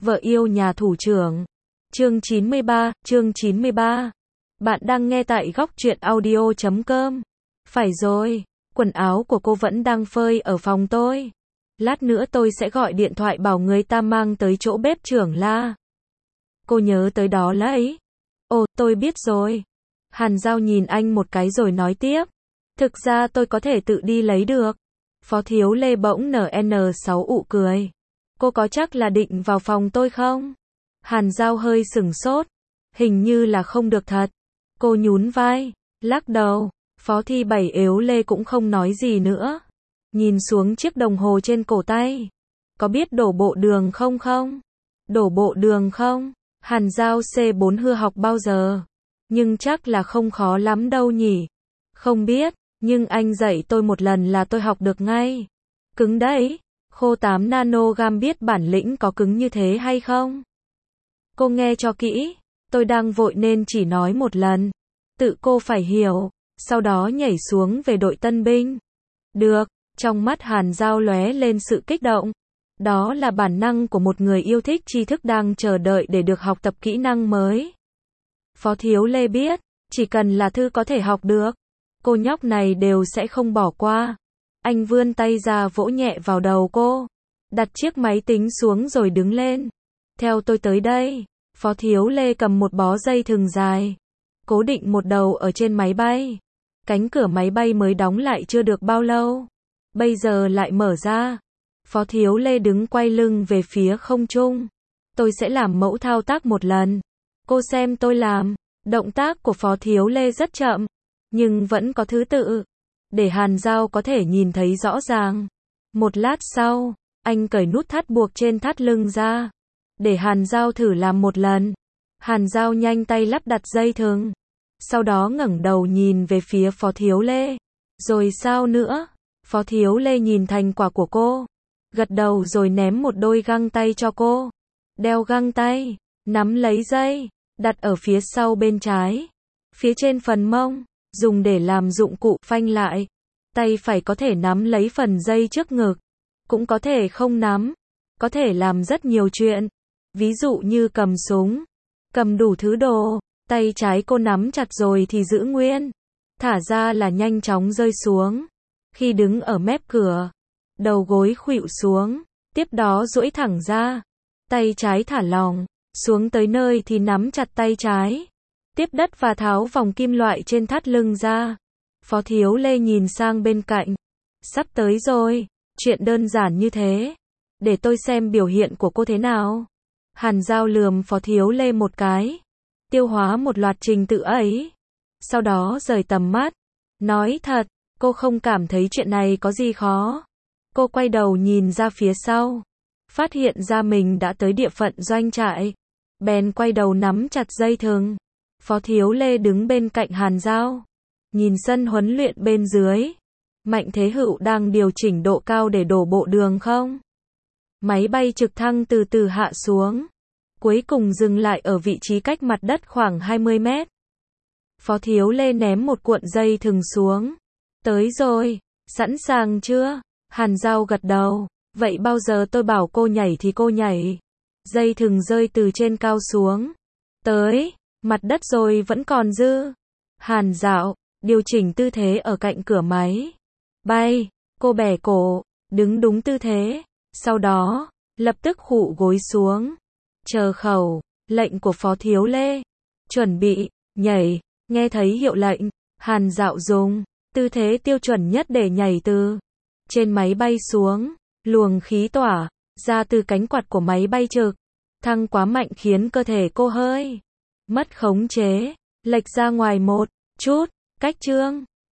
Vợ yêu nhà thủ trưởng. Chương 93. Bạn đang nghe tại góc truyện audio.com. Phải rồi, quần áo của cô vẫn đang phơi ở phòng tôi. Lát nữa tôi sẽ gọi điện thoại bảo người ta mang tới chỗ bếp trưởng la. Cô nhớ tới đó lấy. Ồ, tôi biết rồi. Hàn Giao nhìn anh một cái rồi nói tiếp. Thực ra tôi có thể tự đi lấy được. Phó Thiếu Lê bỗng NN6 ụ cười. Cô có chắc là định vào phòng tôi không? Hàn Giao hơi sửng sốt. Hình như là không được thật. Cô nhún vai, lắc đầu. Phó Thi Bảy yếu Lê cũng không nói gì nữa. Nhìn xuống chiếc đồng hồ trên cổ tay. Có biết đổ bộ đường không? Đổ bộ đường không? Hàn Giao C4 hư học bao giờ? Nhưng chắc là không khó lắm đâu nhỉ? Không biết, nhưng anh dạy tôi một lần là tôi học được ngay. Cứng đấy. Khô 8 nanogam biết bản lĩnh có cứng như thế hay không? Cô nghe cho kỹ. Tôi đang vội nên chỉ nói một lần. Tự cô phải hiểu. Sau đó nhảy xuống về đội tân binh. Được. Trong mắt Hàn Giao lóe lên sự kích động. Đó là bản năng của một người yêu thích tri thức đang chờ đợi để được học tập kỹ năng mới. Phó Thiếu Lê biết, chỉ cần là thư có thể học được, cô nhóc này đều sẽ không bỏ qua. Anh vươn tay ra vỗ nhẹ vào đầu cô, đặt chiếc máy tính xuống rồi đứng lên. Theo tôi tới đây. Phó Thiếu Lê cầm một bó dây thừng dài, cố định một đầu ở trên máy bay. Cánh cửa máy bay mới đóng lại chưa được bao lâu, bây giờ lại mở ra. Phó Thiếu Lê đứng quay lưng về phía không trung. Tôi sẽ làm mẫu thao tác một lần. Cô xem tôi làm. Động tác của Phó Thiếu Lê rất chậm, nhưng vẫn có thứ tự, để Hàn Giao có thể nhìn thấy rõ ràng. Một lát sau, anh cởi nút thắt buộc trên thắt lưng ra, để Hàn Giao thử làm một lần. Hàn Giao nhanh tay lắp đặt dây thừng, sau đó ngẩng đầu nhìn về phía Phó Thiếu Lê. Rồi sao nữa? Phó Thiếu Lê nhìn thành quả của cô, gật đầu rồi ném một đôi găng tay cho cô. Đeo găng tay, nắm lấy dây, đặt ở phía sau bên trái, phía trên phần mông, dùng để làm dụng cụ phanh lại. Tay phải có thể nắm lấy phần dây trước ngực, cũng có thể không nắm, có thể làm rất nhiều chuyện. Ví dụ như cầm súng, cầm đủ thứ đồ. Tay trái cô nắm chặt rồi thì giữ nguyên, thả ra là nhanh chóng rơi xuống. Khi đứng ở mép cửa, đầu gối khuỵu xuống, tiếp đó duỗi thẳng ra, tay trái thả lỏng, xuống tới nơi thì nắm chặt tay trái, tiếp đất và tháo vòng kim loại trên thắt lưng ra. Phó Thiếu Lê nhìn sang bên cạnh. Sắp tới rồi, chuyện đơn giản như thế. Để tôi xem biểu hiện của cô thế nào. Hàn Giao lườm Phó Thiếu Lê một cái, tiêu hóa một loạt trình tự ấy, sau đó rời tầm mắt. Nói thật, cô không cảm thấy chuyện này có gì khó. Cô quay đầu nhìn ra phía sau, phát hiện ra mình đã tới địa phận doanh trại, bèn quay đầu nắm chặt dây thừng. Phó Thiếu Lê đứng bên cạnh Hàn Giao, nhìn sân huấn luyện bên dưới. Mạnh Thế Hựu đang điều chỉnh độ cao để đổ bộ đường không? Máy bay trực thăng từ từ hạ xuống, cuối cùng dừng lại ở vị trí cách mặt đất khoảng 20 mét. Phó Thiếu Lê ném một cuộn dây thừng xuống. Tới rồi, sẵn sàng chưa? Hàn Giao gật đầu. Vậy bao giờ tôi bảo cô nhảy thì cô nhảy. Dây thừng rơi từ trên cao xuống. Tới, mặt đất rồi vẫn còn dư. Hàn Dạo, điều chỉnh tư thế ở cạnh cửa máy bay. Cô bẻ cổ, đứng đúng tư thế. Sau đó, lập tức khụ gối xuống. Chờ khẩu lệnh của Phó Thiếu Lê. Chuẩn bị, nhảy. Nghe thấy hiệu lệnh, Hàn Dạo dùng tư thế tiêu chuẩn nhất để nhảy từ trên máy bay xuống. Luồng khí tỏa ra từ cánh quạt của máy bay trực thăng quá mạnh khiến cơ thể cô hơi mất khống chế, lệch ra ngoài một chút. Cách chương